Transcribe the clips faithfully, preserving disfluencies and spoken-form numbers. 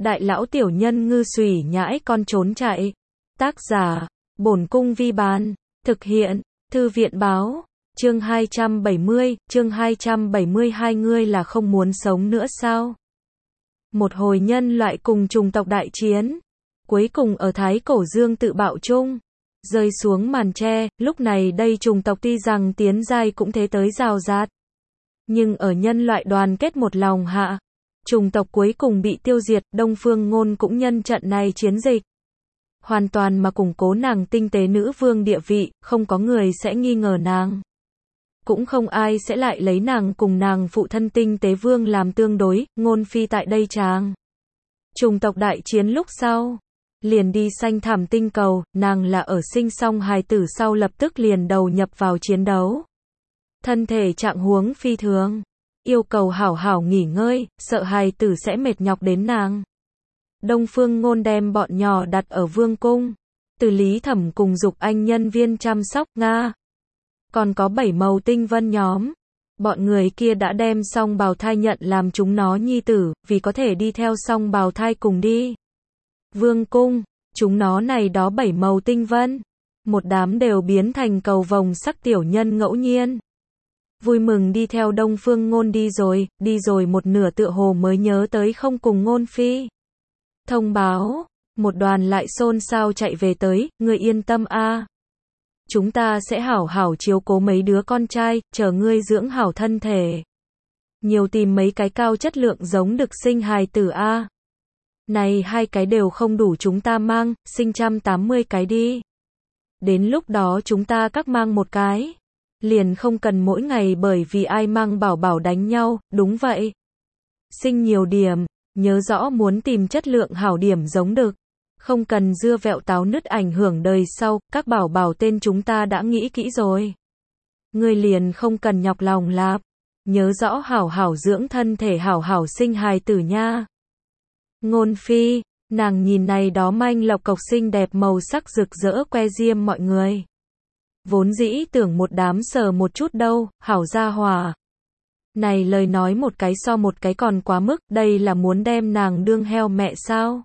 đại lão tiểu nhân ngư xùy nhãi con trốn chạy. Tác giả, Bổn Cung Vi Bán. Thực hiện, Thư viện Báo. Chương hai trăm bảy mươi, chương hai trăm bảy mươi hai ngươi là không muốn sống nữa sao? Một hồi nhân loại cùng chủng tộc đại chiến. Cuối cùng ở Thái Cổ Dương tự bạo chung. Rơi xuống màn tre, lúc này đây chủng tộc tuy rằng tiến giai cũng thế tới rào rạt. Nhưng ở nhân loại đoàn kết một lòng hạ, chủng tộc cuối cùng bị tiêu diệt, Đông Phương Ngôn cũng nhân trận này chiến dịch. Hoàn toàn mà củng cố nàng tinh tế nữ vương địa vị, không có người sẽ nghi ngờ nàng. Cũng không ai sẽ lại lấy nàng cùng nàng phụ thân tinh tế vương làm tương đối, Ngôn phi tại đây chàng. Chủng tộc đại chiến lúc sau, liền đi xanh thảm tinh cầu, nàng là ở sinh xong hài tử sau lập tức liền đầu nhập vào chiến đấu. Thân thể trạng huống phi thường, yêu cầu hảo hảo nghỉ ngơi, sợ hài tử sẽ mệt nhọc đến nàng. Đông Phương Ngôn đem bọn nhỏ đặt ở vương cung, từ Lý Thẩm cùng Dục Anh nhân viên chăm sóc, Nga. Còn có bảy màu tinh vân nhóm. Bọn người kia đã đem song bào thai nhận làm chúng nó nhi tử, vì có thể đi theo song bào thai cùng đi. Vương cung, chúng nó này đó bảy màu tinh vân. Một đám đều biến thành cầu vồng sắc tiểu nhân ngẫu nhiên. Vui mừng đi theo Đông Phương Ngôn đi rồi, đi rồi một nửa tựa hồ mới nhớ tới không cùng Ngôn phi. Thông báo, một đoàn lại xôn xao chạy về tới, ngươi yên tâm a. Chúng ta sẽ hảo hảo chiếu cố mấy đứa con trai, chờ ngươi dưỡng hảo thân thể. Nhiều tìm mấy cái cao chất lượng giống được sinh hài tử a. Này hai cái đều không đủ chúng ta mang, sinh một trăm tám mươi cái đi. Đến lúc đó chúng ta các mang một cái. Liền không cần mỗi ngày bởi vì ai mang bảo bảo đánh nhau, đúng vậy. Sinh nhiều điểm, nhớ rõ muốn tìm chất lượng hảo điểm giống được. Không cần dưa vẹo táo nứt ảnh hưởng đời sau, các bảo bảo tên chúng ta đã nghĩ kỹ rồi. Ngươi liền không cần nhọc lòng lạp. Nhớ rõ hảo hảo dưỡng thân thể hảo hảo sinh hài tử nha. Ngôn phi, nàng nhìn này đó manh lộc cộc xinh đẹp màu sắc rực rỡ que diêm mọi người. Vốn dĩ tưởng một đám sờ một chút đâu, hảo gia hòa. Này lời nói một cái so một cái còn quá mức, đây là muốn đem nàng đương heo mẹ sao?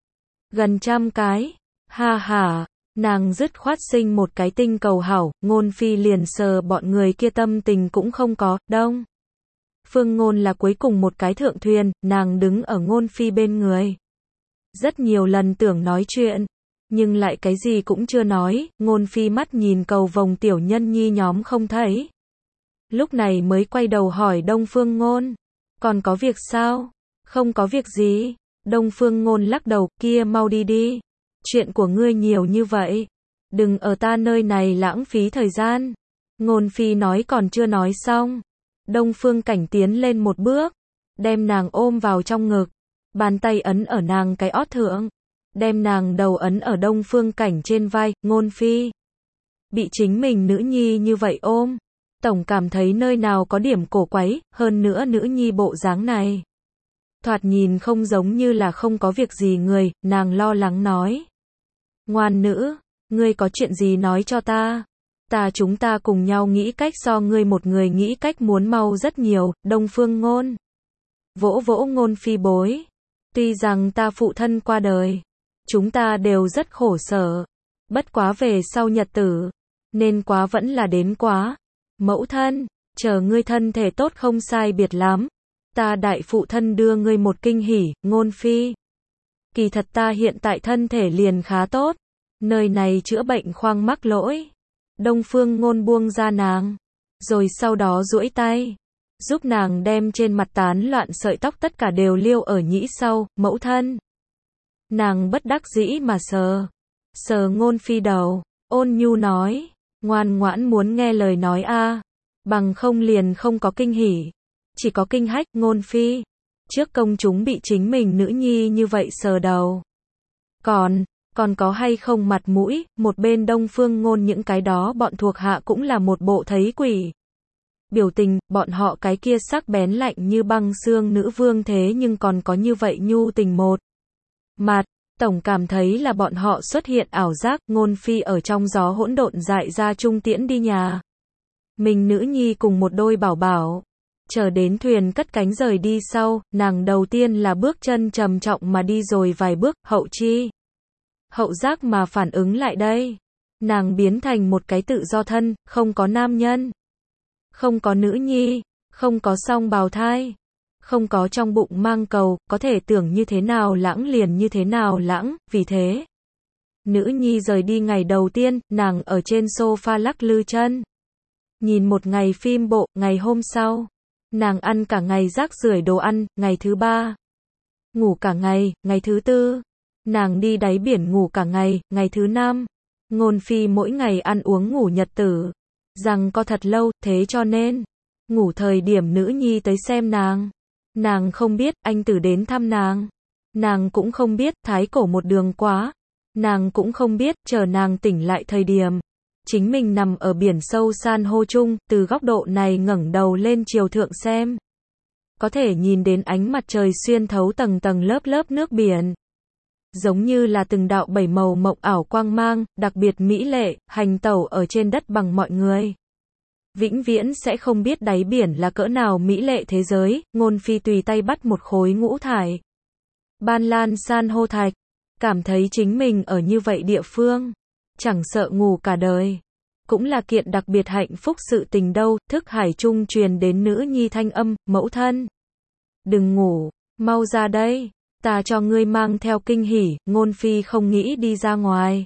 Gần trăm cái, ha ha, nàng dứt khoát sinh một cái tinh cầu hảo, Ngôn phi liền sờ bọn người kia tâm tình cũng không có, đông. Phương Ngôn là cuối cùng một cái thượng thuyền, nàng đứng ở Ngôn phi bên người. Rất nhiều lần tưởng nói chuyện, nhưng lại cái gì cũng chưa nói, Ngôn phi mắt nhìn cầu vồng tiểu nhân nhi nhóm không thấy. Lúc này mới quay đầu hỏi Đông Phương Ngôn, còn có việc sao? Không có việc gì. Đông Phương Ngôn lắc đầu, kia mau đi đi. Chuyện của ngươi nhiều như vậy. Đừng ở ta nơi này lãng phí thời gian. Ngôn phi nói còn chưa nói xong. Đông Phương Cảnh tiến lên một bước. Đem nàng ôm vào trong ngực. Bàn tay ấn ở nàng cái ót thượng. Đem nàng đầu ấn ở Đông Phương Cảnh trên vai, Ngôn phi. Bị chính mình nữ nhi như vậy ôm. Tổng cảm thấy nơi nào có điểm cổ quái, hơn nữa nữ nhi bộ dáng này. Thoạt nhìn không giống như là không có việc gì người, nàng lo lắng nói. Ngoan nữ, ngươi có chuyện gì nói cho ta. Ta chúng ta cùng nhau nghĩ cách so ngươi một người nghĩ cách muốn mau rất nhiều, Đông Phương Ngôn. Vỗ vỗ Ngôn phi bối. Tuy rằng ta phụ thân qua đời, chúng ta đều rất khổ sở. Bất quá về sau nhật tử, nên quá vẫn là đến quá. Mẫu thân, chờ ngươi thân thể tốt không sai biệt lắm. Ta đại phụ thân đưa ngươi một kinh hỉ, Ngôn phi. Kỳ thật ta hiện tại thân thể liền khá tốt. Nơi này chữa bệnh khoang mắc lỗi. Đông Phương Ngôn buông ra nàng. Rồi sau đó duỗi tay. Giúp nàng đem trên mặt tán loạn sợi tóc tất cả đều liêu ở nhĩ sau, mẫu thân. Nàng bất đắc dĩ mà sờ. Sờ Ngôn phi đầu. Ôn nhu nói. Ngoan ngoãn muốn nghe lời nói a. Bằng không liền không có kinh hỉ. Chỉ có kinh hách, Ngôn phi. Trước công chúng bị chính mình nữ nhi như vậy sờ đầu. Còn, còn có hay không mặt mũi, một bên Đông Phương Ngôn những cái đó bọn thuộc hạ cũng là một bộ thấy quỷ. Biểu tình, bọn họ cái kia sắc bén lạnh như băng xương nữ vương thế nhưng còn có như vậy nhu tình một mặt. Tổng cảm thấy là bọn họ xuất hiện ảo giác, Ngôn phi ở trong gió hỗn độn dại ra trung tiễn đi nhà. Mình nữ nhi cùng một đôi bảo bảo. Chờ đến thuyền cất cánh rời đi sau, nàng đầu tiên là bước chân trầm trọng mà đi rồi vài bước, hậu chi. Hậu giác mà phản ứng lại đây. Nàng biến thành một cái tự do thân, không có nam nhân. Không có nữ nhi, không có song bào thai. Không có trong bụng mang cầu, có thể tưởng như thế nào lãng liền như thế nào lãng, vì thế. Nữ nhi rời đi ngày đầu tiên, nàng ở trên sofa lắc lư chân. Nhìn một ngày phim bộ, ngày hôm sau. Nàng ăn cả ngày rác rưởi đồ ăn, ngày thứ ba. Ngủ cả ngày, ngày thứ tư. Nàng đi đáy biển ngủ cả ngày, ngày thứ năm. Ngôn Phi mỗi ngày ăn uống ngủ nhật tử. Rằng có thật lâu, thế cho nên. Ngủ thời điểm nữ nhi tới xem nàng. Nàng không biết, anh tử đến thăm nàng. Nàng cũng không biết, thái cổ một đường quá. Nàng cũng không biết, chờ nàng tỉnh lại thời điểm. Chính mình nằm ở biển sâu san hô chung, từ góc độ này ngẩng đầu lên chiều thượng xem. Có thể nhìn đến ánh mặt trời xuyên thấu tầng tầng lớp lớp nước biển. Giống như là từng đạo bảy màu mộng ảo quang mang, đặc biệt mỹ lệ, hành tẩu ở trên đất bằng mọi người. Vĩnh viễn sẽ không biết đáy biển là cỡ nào mỹ lệ thế giới, Ngôn Phi tùy tay bắt một khối ngũ thải. Ban lan san hô thạch, cảm thấy chính mình ở như vậy địa phương. Chẳng sợ ngủ cả đời. Cũng là kiện đặc biệt hạnh phúc sự tình đâu, thức hải trung truyền đến nữ nhi thanh âm, mẫu thân. Đừng ngủ, mau ra đây, ta cho ngươi mang theo kinh hỉ, Ngôn Phi không nghĩ đi ra ngoài.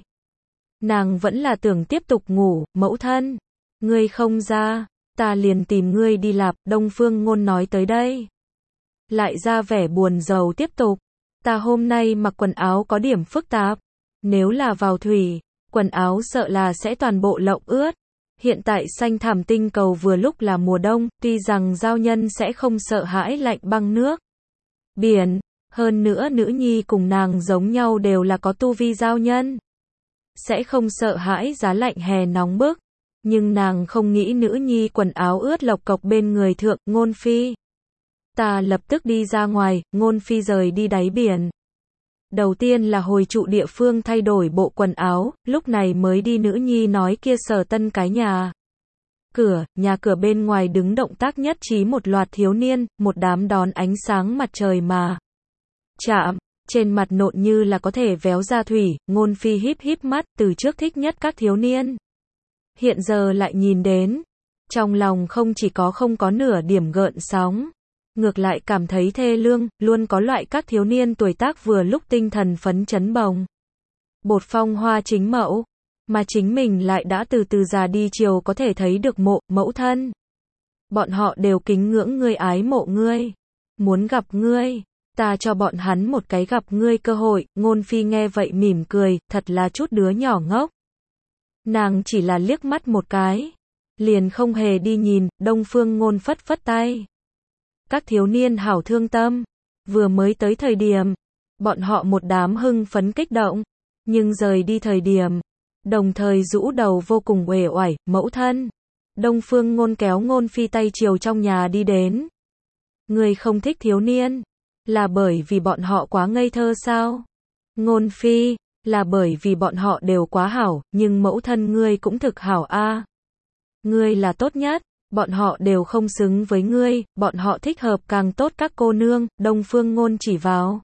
Nàng vẫn là tưởng tiếp tục ngủ, mẫu thân. Ngươi không ra, ta liền tìm ngươi đi lạp, Đông Phương Ngôn nói tới đây. Lại ra vẻ buồn rầu tiếp tục. Ta hôm nay mặc quần áo có điểm phức tạp. Nếu là vào thủy, quần áo sợ là sẽ toàn bộ lộng ướt. Hiện tại xanh thảm tinh cầu vừa lúc là mùa đông, tuy rằng giao nhân sẽ không sợ hãi lạnh băng nước. Biển, hơn nữa nữ nhi cùng nàng giống nhau đều là có tu vi giao nhân. Sẽ không sợ hãi giá lạnh hè nóng bức. Nhưng nàng không nghĩ nữ nhi quần áo ướt lộc cộc bên người thượng, Ngôn Phi. Ta lập tức đi ra ngoài, Ngôn Phi rời đi đáy biển. Đầu tiên là hồi trụ địa phương thay đổi bộ quần áo, lúc này mới đi nữ nhi nói kia Sở Tân cái nhà. Cửa, nhà cửa bên ngoài đứng động tác nhất trí một loạt thiếu niên, một đám đón ánh sáng mặt trời mà. Chạm, trên mặt nộn như là có thể véo ra thủy, Ngôn Phi híp híp mắt, từ trước thích nhất các thiếu niên. Hiện giờ lại nhìn đến. Trong lòng không chỉ có không có nửa điểm gợn sóng. Ngược lại cảm thấy thê lương, luôn có loại các thiếu niên tuổi tác vừa lúc tinh thần phấn chấn bồng. Bột phong hoa chính mẫu. Mà chính mình lại đã từ từ già đi chiều có thể thấy được mộ, mẫu thân. Bọn họ đều kính ngưỡng ngươi ái mộ ngươi. Muốn gặp ngươi. Ta cho bọn hắn một cái gặp ngươi cơ hội, Ngôn Phi nghe vậy mỉm cười, thật là chút đứa nhỏ ngốc. Nàng chỉ là liếc mắt một cái. Liền không hề đi nhìn, Đông Phương Ngôn phất phất tay. Các thiếu niên hảo thương tâm. Vừa mới tới thời điểm. Bọn họ một đám hưng phấn kích động. Nhưng rời đi thời điểm. Đồng thời rũ đầu vô cùng uể oải, mẫu thân. Đông Phương Ngôn kéo Ngôn Phi tay chiều trong nhà đi đến. Ngươi không thích thiếu niên. Là bởi vì bọn họ quá ngây thơ sao? Ngôn Phi. Là bởi vì bọn họ đều quá hảo, nhưng mẫu thân ngươi cũng thực hảo a. Ngươi là tốt nhất, bọn họ đều không xứng với ngươi, bọn họ thích hợp càng tốt các cô nương, Đông Phương Ngôn chỉ vào.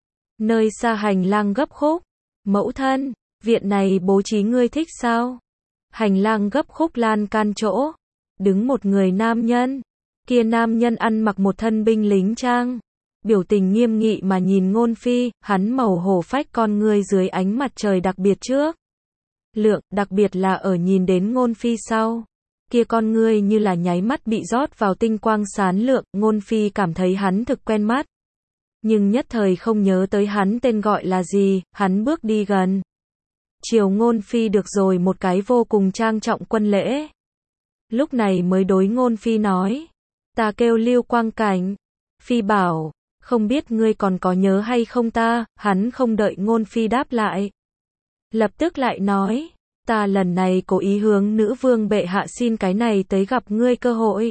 Nơi xa hành lang gấp khúc. Mẫu thân, viện này bố trí ngươi thích sao? Hành lang gấp khúc lan can chỗ. Đứng một người nam nhân. Kia nam nhân ăn mặc một thân binh lính trang. Biểu tình nghiêm nghị mà nhìn Ngôn Phi, hắn màu hổ phách con ngươi dưới ánh mặt trời đặc biệt trước. Lượng, đặc biệt là ở nhìn đến Ngôn Phi sau. Kia con ngươi như là nháy mắt bị rót vào tinh quang sáng lượng, Ngôn Phi cảm thấy hắn thực quen mắt. Nhưng nhất thời không nhớ tới hắn tên gọi là gì, hắn bước đi gần. Chiều Ngôn Phi được rồi một cái vô cùng trang trọng quân lễ. Lúc này mới đối Ngôn Phi nói. Ta kêu Lưu Quang Cảnh. Phi bảo. Không biết ngươi còn có nhớ hay không ta, hắn không đợi Ngôn Phi đáp lại. Lập tức lại nói, ta lần này cố ý hướng nữ vương bệ hạ xin cái này tới gặp ngươi cơ hội.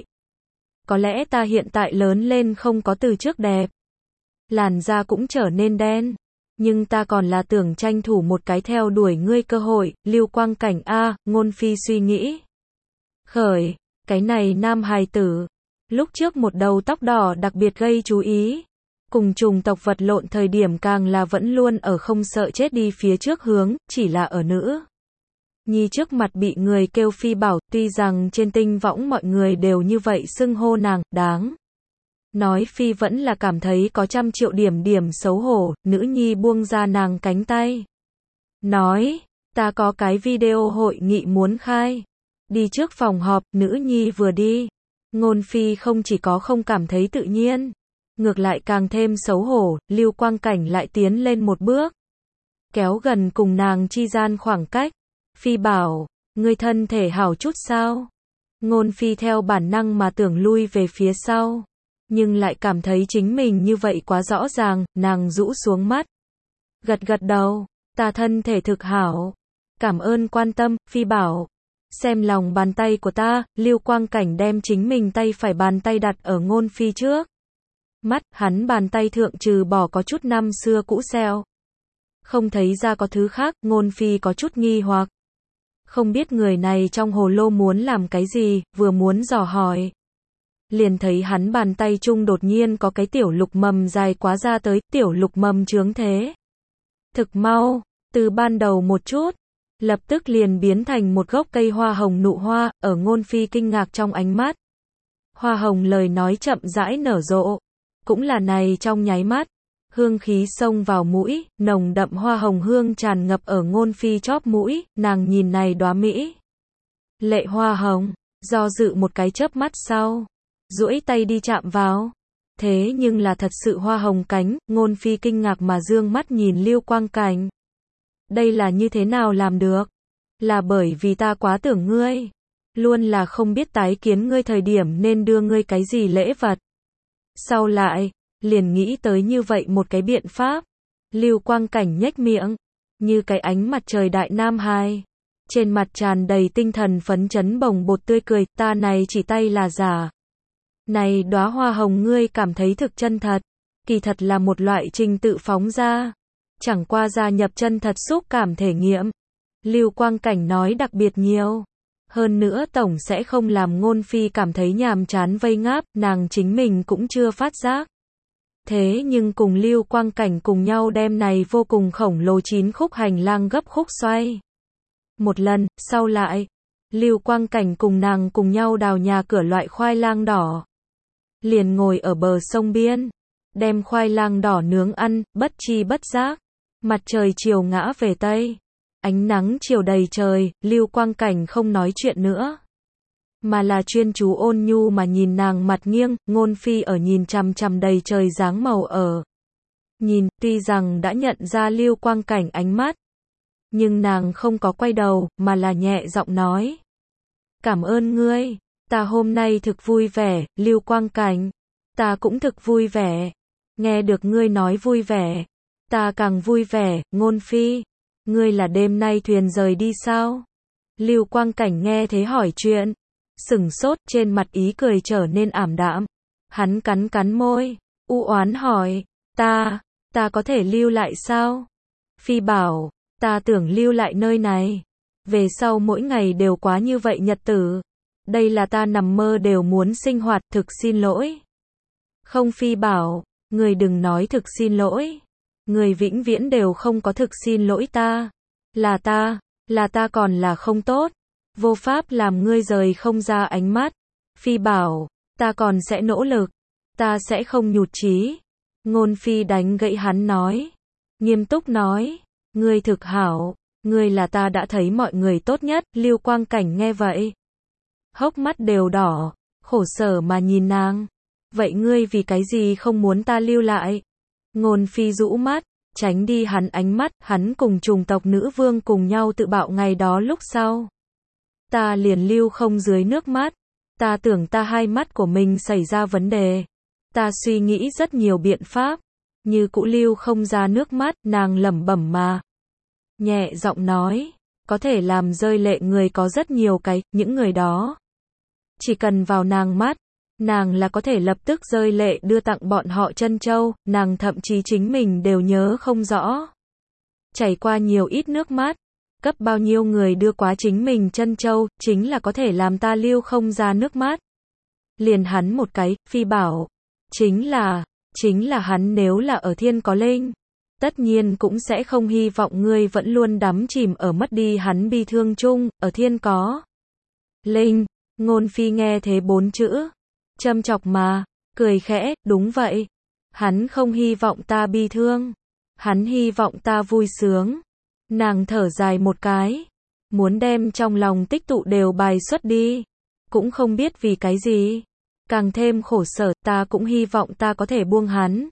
Có lẽ ta hiện tại lớn lên không có từ trước đẹp. Làn da cũng trở nên đen. Nhưng ta còn là tưởng tranh thủ một cái theo đuổi ngươi cơ hội, Lưu Quang Cảnh a, Ngôn Phi suy nghĩ. Khởi, cái này nam hài tử. Lúc trước một đầu tóc đỏ đặc biệt gây chú ý. Cùng trùng tộc vật lộn thời điểm càng là vẫn luôn ở không sợ chết đi phía trước hướng, chỉ là ở nữ nhi trước mặt bị người kêu Phi Bảo, tuy rằng trên tinh võng mọi người đều như vậy xưng hô nàng, đáng nói Phi vẫn là cảm thấy có trăm triệu điểm điểm xấu hổ, nữ nhi buông ra nàng cánh tay. Nói, ta có cái video hội nghị muốn khai. Đi trước phòng họp, nữ nhi vừa đi. Ngôn Phi không chỉ có không cảm thấy tự nhiên, ngược lại càng thêm xấu hổ, Lưu Quang Cảnh lại tiến lên một bước. Kéo gần cùng nàng chi gian khoảng cách. Phi Bảo, ngươi thân thể hảo chút sao? Ngôn Phi theo bản năng mà tưởng lui về phía sau. Nhưng lại cảm thấy chính mình như vậy quá rõ ràng, nàng rũ xuống mắt. Gật gật đầu, ta thân thể thực hảo. Cảm ơn quan tâm, Phi Bảo. Xem lòng bàn tay của ta, Lưu Quang Cảnh đem chính mình tay phải bàn tay đặt ở Ngôn Phi trước. Mắt, hắn bàn tay thượng trừ bỏ có chút năm xưa cũ xeo. Không thấy ra có thứ khác, Ngôn Phi có chút nghi hoặc. Không biết người này trong hồ lô muốn làm cái gì, vừa muốn dò hỏi. Liền thấy hắn bàn tay chung đột nhiên có cái tiểu lục mầm dài quá ra tới, tiểu lục mầm chướng thế. Thực mau, từ ban đầu một chút, lập tức liền biến thành một gốc cây hoa hồng nụ hoa, ở Ngôn Phi kinh ngạc trong ánh mắt. Hoa hồng lời nói chậm rãi nở rộ, cũng là này trong nháy mắt, hương khí xông vào mũi, nồng đậm hoa hồng hương tràn ngập ở Ngôn Phi chóp mũi, nàng nhìn này đóa mỹ lệ hoa hồng, do dự một cái chớp mắt sau, duỗi tay đi chạm vào. Thế nhưng là thật sự hoa hồng cánh, Ngôn Phi kinh ngạc mà dương mắt nhìn Lưu Quang Cảnh. Đây là như thế nào làm được? Là bởi vì ta quá tưởng ngươi. Luôn là không biết tái kiến ngươi thời điểm nên đưa ngươi cái gì lễ vật. Sau lại, liền nghĩ tới như vậy một cái biện pháp. Lưu Quang Cảnh nhếch miệng, như cái ánh mặt trời đại nam hài. Trên mặt tràn đầy tinh thần phấn chấn bồng bột tươi cười, ta này chỉ tay là giả. Này đóa hoa hồng ngươi cảm thấy thực chân thật, kỳ thật là một loại trình tự phóng ra. Chẳng qua gia nhập chân thật xúc cảm thể nghiệm. Lưu Quang Cảnh nói đặc biệt nhiều. Hơn nữa tổng sẽ không làm Ngôn Phi cảm thấy nhàm chán vây ngáp, nàng chính mình cũng chưa phát giác. Thế nhưng cùng Lưu Quang Cảnh cùng nhau đem này vô cùng khổng lồ chín khúc hành lang gấp khúc xoay. Một lần, sau lại, Lưu Quang Cảnh cùng nàng cùng nhau đào nhà cửa loại khoai lang đỏ. Liền ngồi ở bờ sông biên, đem khoai lang đỏ nướng ăn, bất chi bất giác. Mặt trời chiều ngã về Tây. Ánh nắng chiều đầy trời, Lưu Quang Cảnh không nói chuyện nữa. Mà là chuyên chú ôn nhu mà nhìn nàng mặt nghiêng, Ngôn Phi ở nhìn chằm chằm đầy trời dáng màu ở. Nhìn, tuy rằng đã nhận ra Lưu Quang Cảnh ánh mắt. Nhưng nàng không có quay đầu, mà là nhẹ giọng nói. Cảm ơn ngươi, ta hôm nay thực vui vẻ, Lưu Quang Cảnh. Ta cũng thực vui vẻ. Nghe được ngươi nói vui vẻ. Ta càng vui vẻ, Ngôn Phi. Ngươi là đêm nay thuyền rời đi sao? Lưu Quang Cảnh nghe thế hỏi chuyện. Sửng sốt, trên mặt ý cười trở nên ảm đạm. Hắn cắn cắn môi, u oán hỏi. Ta, ta có thể lưu lại sao? Phi bảo, ta tưởng lưu lại nơi này. Về sau mỗi ngày đều quá như vậy nhật tử. Đây là ta nằm mơ đều muốn sinh hoạt, thực xin lỗi. Không Phi bảo, người đừng nói thực xin lỗi. Người vĩnh viễn đều không có thực xin lỗi ta. Là ta, là ta còn là không tốt. Vô pháp làm ngươi rời không ra ánh mắt. Phi bảo, ta còn sẽ nỗ lực. Ta sẽ không nhụt chí. Ngôn Phi đánh gãy hắn nói. Nghiêm túc nói. Ngươi thực hảo. Ngươi là ta đã thấy mọi người tốt nhất. Lưu Quang Cảnh nghe vậy. Hốc mắt đều đỏ. Khổ sở mà nhìn nàng. Vậy ngươi vì cái gì không muốn ta lưu lại? Ngôn Phi rũ mắt, tránh đi hắn ánh mắt, hắn cùng trùng tộc nữ vương cùng nhau tự bạo ngày đó lúc sau. Ta liền lưu không dưới nước mắt, ta tưởng ta hai mắt của mình xảy ra vấn đề. Ta suy nghĩ rất nhiều biện pháp, như cũ lưu không ra nước mắt, nàng lẩm bẩm mà. Nhẹ giọng nói, có thể làm rơi lệ người có rất nhiều cái, những người đó. Chỉ cần vào nàng mắt. Nàng là có thể lập tức rơi lệ đưa tặng bọn họ chân châu, nàng thậm chí chính mình đều nhớ không rõ. Chảy qua nhiều ít nước mắt, cấp bao nhiêu người đưa quá chính mình chân châu, chính là có thể làm ta lưu không ra nước mắt. liền hắn một cái, Phi bảo. Chính là, chính là hắn nếu là ở thiên có linh, tất nhiên cũng sẽ không hy vọng ngươi vẫn luôn đắm chìm ở mất đi hắn bi thương chung, ở thiên có linh. Ngôn Phi nghe thế bốn chữ, châm chọc mà, cười khẽ, đúng vậy. Hắn không hy vọng ta bi thương, hắn hy vọng ta vui sướng. Nàng thở dài một cái, muốn đem trong lòng tích tụ đều bài xuất đi, cũng không biết vì cái gì, càng thêm khổ sở. Ta cũng hy vọng ta có thể buông hắn,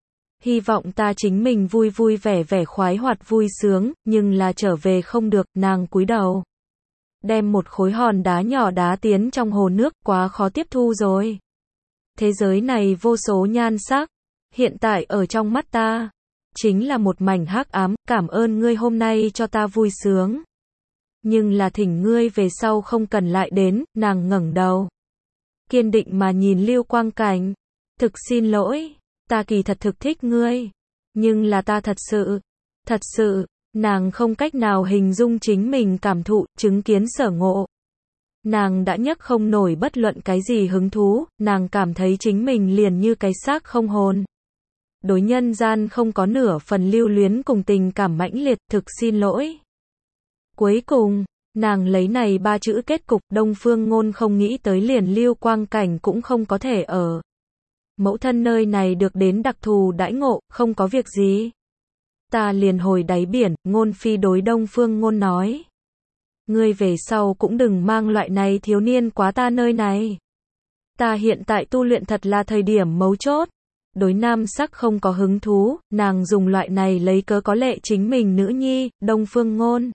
hy vọng ta chính mình vui vui vẻ vẻ khoái hoạt vui sướng, nhưng là trở về không được. Nàng cúi đầu, đem một khối hòn đá nhỏ đá tiến trong hồ nước, quá khó tiếp thu rồi. Thế giới này vô số nhan sắc, hiện tại ở trong mắt ta, chính là một mảnh hắc ám. Cảm ơn ngươi hôm nay cho ta vui sướng, nhưng là thỉnh ngươi về sau không cần lại đến. Nàng ngẩng đầu, kiên định mà nhìn Lưu Quang Cảnh, thực xin lỗi, ta kỳ thật thực thích ngươi, nhưng là ta thật sự, thật sự, nàng không cách nào hình dung chính mình cảm thụ, chứng kiến sở ngộ. Nàng đã nhấc không nổi bất luận cái gì hứng thú, nàng cảm thấy chính mình liền như cái xác không hồn. Đối nhân gian không có nửa phần lưu luyến cùng tình cảm mãnh liệt, thực xin lỗi. Cuối cùng, nàng lấy này ba chữ kết cục. Đông Phương Ngôn không nghĩ tới liền Lưu Quang Cảnh cũng không có thể ở mẫu thân nơi này được đến đặc thù đãi ngộ. Không có việc gì, ta liền hồi đáy biển. Ngôn Phi đối Đông Phương Ngôn nói, ngươi về sau cũng đừng mang loại này thiếu niên quá ta nơi này. Ta hiện tại tu luyện thật là thời điểm mấu chốt, đối nam sắc không có hứng thú. Nàng dùng loại này lấy cớ có lệ chính mình nữ nhi. Đông Phương Ngôn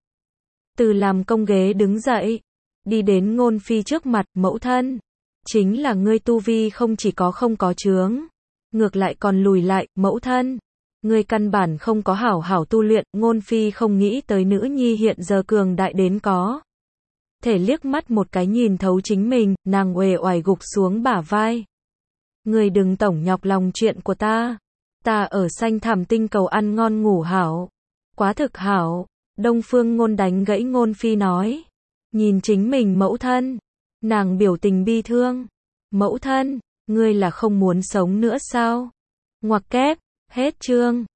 từ làm công ghế đứng dậy, đi đến Ngôn Phi trước mặt. Mẫu thân, chính là ngươi tu vi không chỉ có không có chướng, ngược lại còn lùi lại. Mẫu thân, ngươi căn bản không có hảo hảo tu luyện. Ngôn Phi không nghĩ tới nữ nhi hiện giờ cường đại đến có thể liếc mắt một cái nhìn thấu chính mình. Nàng uể oải gục xuống bả vai, ngươi đừng tổng nhọc lòng chuyện của ta, ta ở xanh thẳm tinh cầu ăn ngon ngủ hảo, quá thực hảo. Đông Phương Ngôn đánh gãy Ngôn Phi nói, nhìn chính mình mẫu thân, nàng biểu tình bi thương. Mẫu thân, ngươi là không muốn sống nữa sao? Ngoặc kép, hết chương.